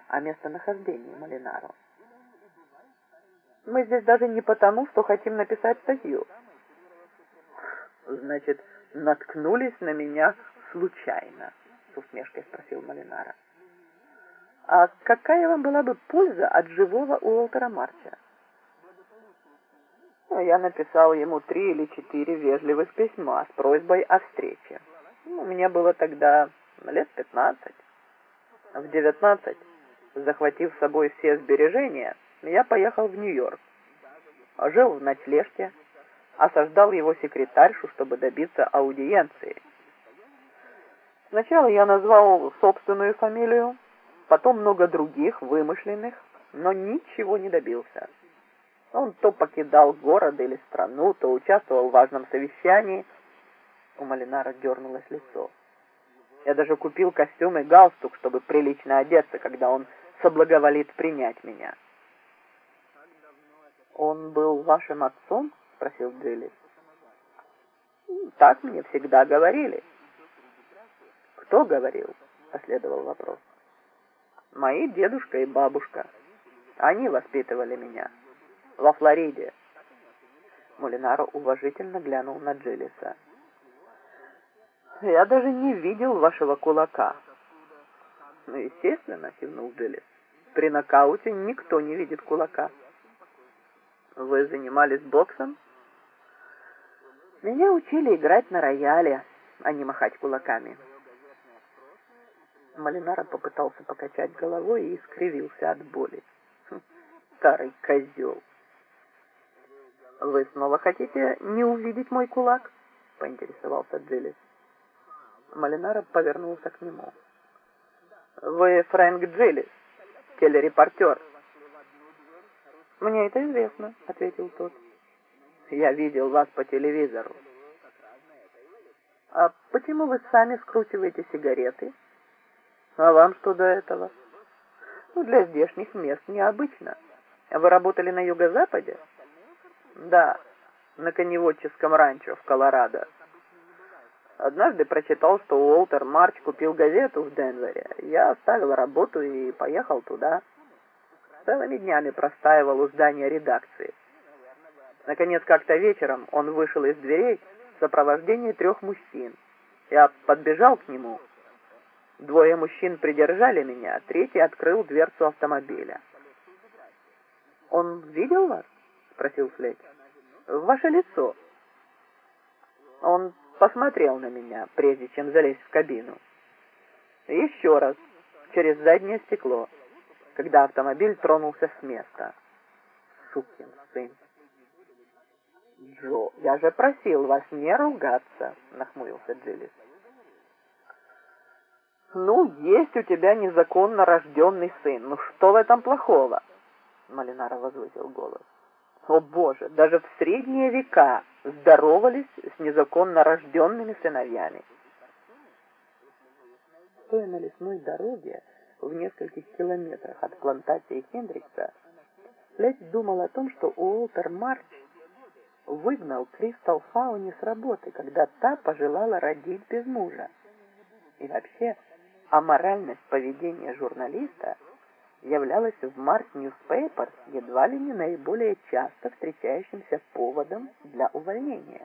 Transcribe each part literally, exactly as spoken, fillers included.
о местонахождении Молинаро. Мы здесь даже не потому, что хотим написать статью. Значит, наткнулись на меня случайно, с усмешкой спросил Молинаро. А какая вам была бы польза от живого Уолтера Марча? Ну, я написал ему три или четыре вежливых письма с просьбой о встрече. Ну, мне было тогда лет пятнадцать. В девятнадцать, захватив с собой все сбережения, я поехал в Нью-Йорк. Жил в ночлежке, осаждал его секретаршу, чтобы добиться аудиенции. Сначала я назвал собственную фамилию, потом много других, вымышленных, но ничего не добился. Он то покидал город или страну, то участвовал в важном совещании. У Молинаро дернулось лицо. Я даже купил костюм и галстук, чтобы прилично одеться, когда он соблаговолит принять меня. «Он был вашим отцом?» — спросил Джилли. «Так мне всегда говорили». «Кто говорил?» — последовал вопрос. «Мои дедушка и бабушка. Они воспитывали меня. Во Флориде». Молинаро уважительно глянул на Джиллиса. «Я даже не видел вашего кулака». «Ну, естественно», — кивнул Джиллис. «При нокауте никто не видит кулака». «Вы занимались боксом?» «Меня учили играть на рояле, а не махать кулаками». Молинаро попытался покачать головой и искривился от боли. Хм, старый козел. «Вы снова хотите не увидеть мой кулак?» — поинтересовался Джиллис. Молинаро повернулся к нему. «Вы Фрэнк Джиллис, телерепортер». «Мне это известно», — ответил тот. «Я видел вас по телевизору». «А почему вы сами скручиваете сигареты?» «А вам что до этого?» «Ну, для здешних мест необычно. Вы работали на юго-западе?» «Да, на коневодческом ранчо в Колорадо. Однажды прочитал, что Уолтер Марч купил газету в Денвере. Я оставил работу и поехал туда. Целыми днями простаивал у здания редакции. Наконец, как-то вечером он вышел из дверей в сопровождении трех мужчин. Я подбежал к нему. Двое мужчин придержали меня, третий открыл дверцу автомобиля. «Он видел вас?» — спросил Флетч. «Ваше лицо». Он посмотрел на меня, прежде чем залезть в кабину. Еще раз, через заднее стекло, когда автомобиль тронулся с места. Сукин сын. «Джо, я же просил вас не ругаться», — нахмурился Джиллис. «Ну, есть у тебя незаконно рожденный сын. Ну, что в этом плохого?» Молинаро возвысил голос. «О, Боже, даже в средние века здоровались с незаконно рожденными сыновьями». Стоя на лесной дороге в нескольких километрах от плантации Хендрикса, Флетч думал о том, что Уолтер Марч выгнал Кристал Фауни с работы, когда та пожелала родить без мужа. И вообще, аморальность поведения журналиста являлась в Mars Newspapers едва ли не наиболее часто встречающимся поводом для увольнения.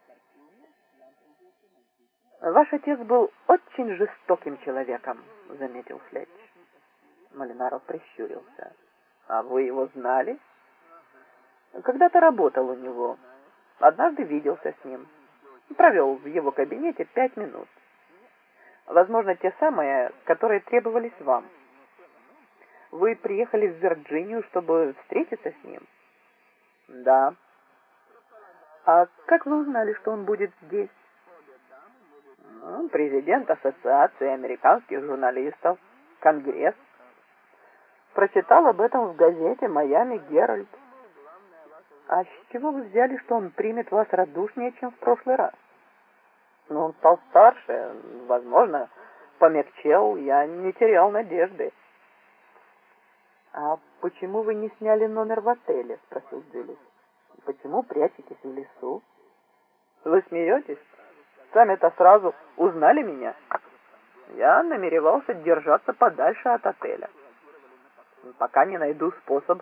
«Ваш отец был очень жестоким человеком», — заметил Флетч. Молинаро прищурился. «А вы его знали?» «Когда-то работал у него. Однажды виделся с ним. Провел в его кабинете пять минут. Возможно, те самые, которые требовались вам. Вы приехали в Вирджинию, чтобы встретиться с ним?» «Да». «А как вы узнали, что он будет здесь?» Ну, президент Ассоциации американских журналистов, Конгресс. Прочитал об этом в газете «Майами Геральд». «А с чего вы взяли, что он примет вас радушнее, чем в прошлый раз?» «Ну, он стал старше, возможно, помягчел, я не терял надежды». «А почему вы не сняли номер в отеле?» — спросил Джиллис. «Почему прячетесь в лесу?» «Вы смеетесь? Сами-то сразу узнали меня. Я намеревался держаться подальше от отеля». пока не найду способ